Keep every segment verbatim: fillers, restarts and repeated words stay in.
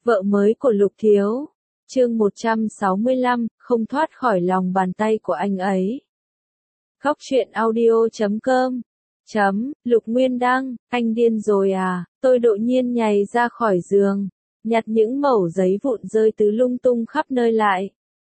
Vợ mới của Lục Thiếu. Chương một trăm sáu mươi lăm, không thoát khỏi lòng bàn tay của anh ấy. Góc truyện audio chấm com. Chấm, Lục Nguyên Đăng, anh điên rồi à? Tôi đột nhiên nhảy ra khỏi giường, nhặt những mẩu giấy vụn rơi tứ lung tung khắp nơi lại.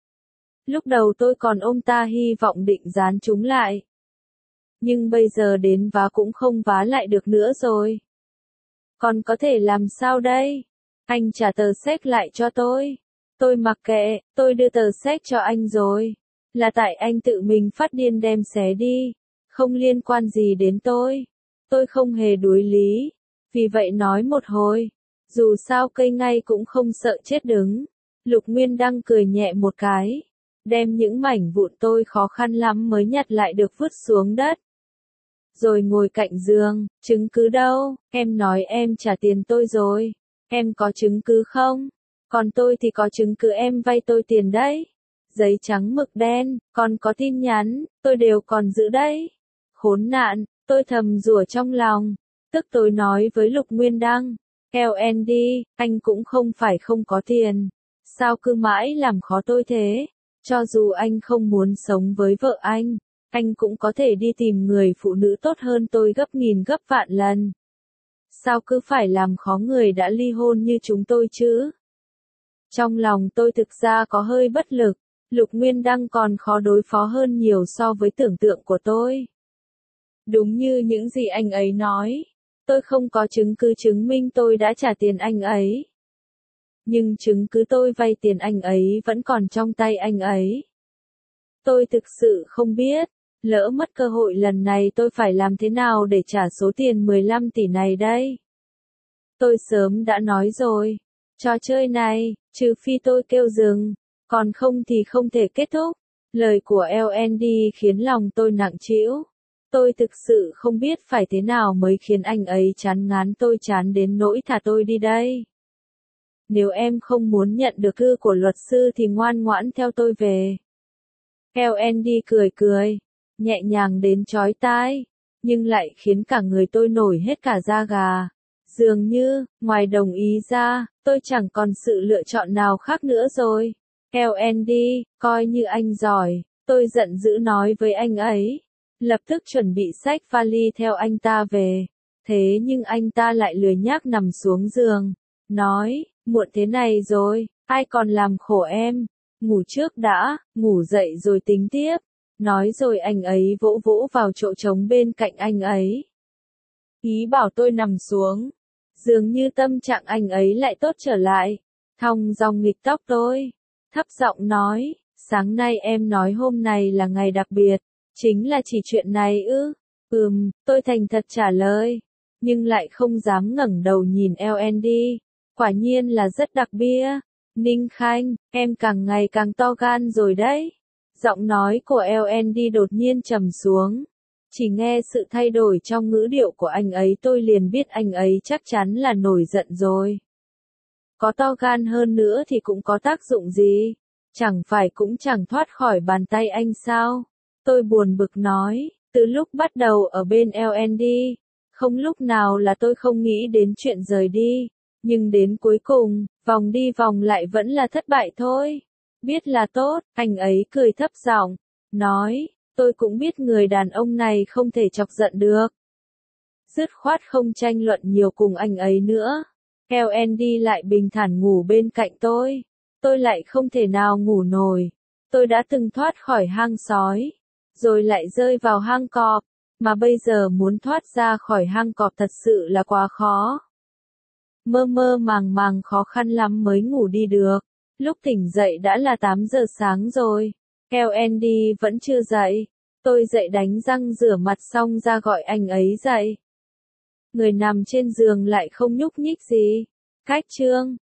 Lúc đầu tôi còn ôm ta hy vọng định dán chúng lại. Nhưng bây giờ đến vá cũng không vá lại được nữa rồi. Còn có thể làm sao đây? Anh trả tờ séc lại cho tôi. Tôi mặc kệ, tôi đưa tờ séc cho anh rồi. Là tại anh tự mình phát điên đem xé đi. Không liên quan gì đến tôi. Tôi không hề đuối lý. Vì vậy nói một hồi. Dù sao cây ngay cũng không sợ chết đứng. Lục Nguyên Đăng cười nhẹ một cái. Đem những mảnh vụn tôi khó khăn lắm mới nhặt lại được vứt xuống đất. Rồi ngồi cạnh giường, chứng cứ đâu? Em nói em trả tiền tôi rồi. Em có chứng cứ không? Còn tôi thì có chứng cứ em vay tôi tiền đấy. Giấy trắng mực đen, còn có tin nhắn, tôi đều còn giữ đấy. Khốn nạn, tôi thầm rủa trong lòng. Tức tôi nói với Lục Nguyên Đăng. Eo en đi, anh cũng không phải không có tiền. Sao cứ mãi làm khó tôi thế? Cho dù anh không muốn sống với vợ anh, anh cũng có thể đi tìm người phụ nữ tốt hơn tôi gấp nghìn gấp vạn lần. Sao cứ phải làm khó người đã ly hôn như chúng tôi chứ? Trong lòng tôi thực ra có hơi bất lực, Lục Nguyên Đăng còn khó đối phó hơn nhiều so với tưởng tượng của tôi. Đúng như những gì anh ấy nói, tôi không có chứng cứ chứng minh tôi đã trả tiền anh ấy. Nhưng chứng cứ tôi vay tiền anh ấy vẫn còn trong tay anh ấy. Tôi thực sự không biết, lỡ mất cơ hội lần này tôi phải làm thế nào để trả số tiền mười lăm tỷ này đây? Tôi sớm đã nói rồi, trò chơi này, trừ phi tôi kêu dừng, còn không thì không thể kết thúc. Lời của lờ en đê khiến lòng tôi nặng trĩu. Tôi thực sự không biết phải thế nào mới khiến anh ấy chán ngán tôi chán đến nỗi thả tôi đi đây. Nếu em không muốn nhận được thư của luật sư thì ngoan ngoãn theo tôi về. lờ en đê cười cười, nhẹ nhàng đến chói tai, nhưng lại khiến cả người tôi nổi hết cả da gà. Dường như, ngoài đồng ý ra, tôi chẳng còn sự lựa chọn nào khác nữa rồi. lờ en đê, coi như anh giỏi, tôi giận dữ nói với anh ấy. Lập tức chuẩn bị xách vali theo anh ta về. Thế nhưng anh ta lại lười nhác nằm xuống giường. Nói, muộn thế này rồi, ai còn làm khổ em. Ngủ trước đã, ngủ dậy rồi tính tiếp. Nói rồi anh ấy vỗ vỗ vào chỗ trống bên cạnh anh ấy. Ý bảo tôi nằm xuống. Dường như tâm trạng anh ấy lại tốt trở lại. Thong dong nghịch tóc tôi. Thấp giọng nói, sáng nay em nói hôm này là ngày đặc biệt. Chính là chỉ chuyện này ư? Ừm, tôi thành thật trả lời. Nhưng lại không dám ngẩng đầu nhìn lờ en đê. Quả nhiên là rất đặc biệt. Ninh Khanh, em càng ngày càng to gan rồi đấy. Giọng nói của lờ en đê đột nhiên trầm xuống. Chỉ nghe sự thay đổi trong ngữ điệu của anh ấy tôi liền biết anh ấy chắc chắn là nổi giận rồi. Có to gan hơn nữa thì cũng có tác dụng gì? Chẳng phải cũng chẳng thoát khỏi bàn tay anh sao? Tôi buồn bực nói, từ lúc bắt đầu ở bên lờ en đê, không lúc nào là tôi không nghĩ đến chuyện rời đi. Nhưng đến cuối cùng, vòng đi vòng lại vẫn là thất bại thôi. Biết là tốt, anh ấy cười thấp giọng, nói, tôi cũng biết người đàn ông này không thể chọc giận được. Dứt khoát không tranh luận nhiều cùng anh ấy nữa. lờ en đê lại bình thản ngủ bên cạnh tôi. Tôi lại không thể nào ngủ nổi. Tôi đã từng thoát khỏi hang sói, rồi lại rơi vào hang cọp, mà bây giờ muốn thoát ra khỏi hang cọp thật sự là quá khó. Mơ mơ màng màng khó khăn lắm mới ngủ đi được. Lúc tỉnh dậy đã là tám giờ sáng rồi. lờ en đê vẫn chưa dậy. Tôi dậy đánh răng rửa mặt xong ra gọi anh ấy dậy. Người nằm trên giường lại không nhúc nhích gì. Cách chương.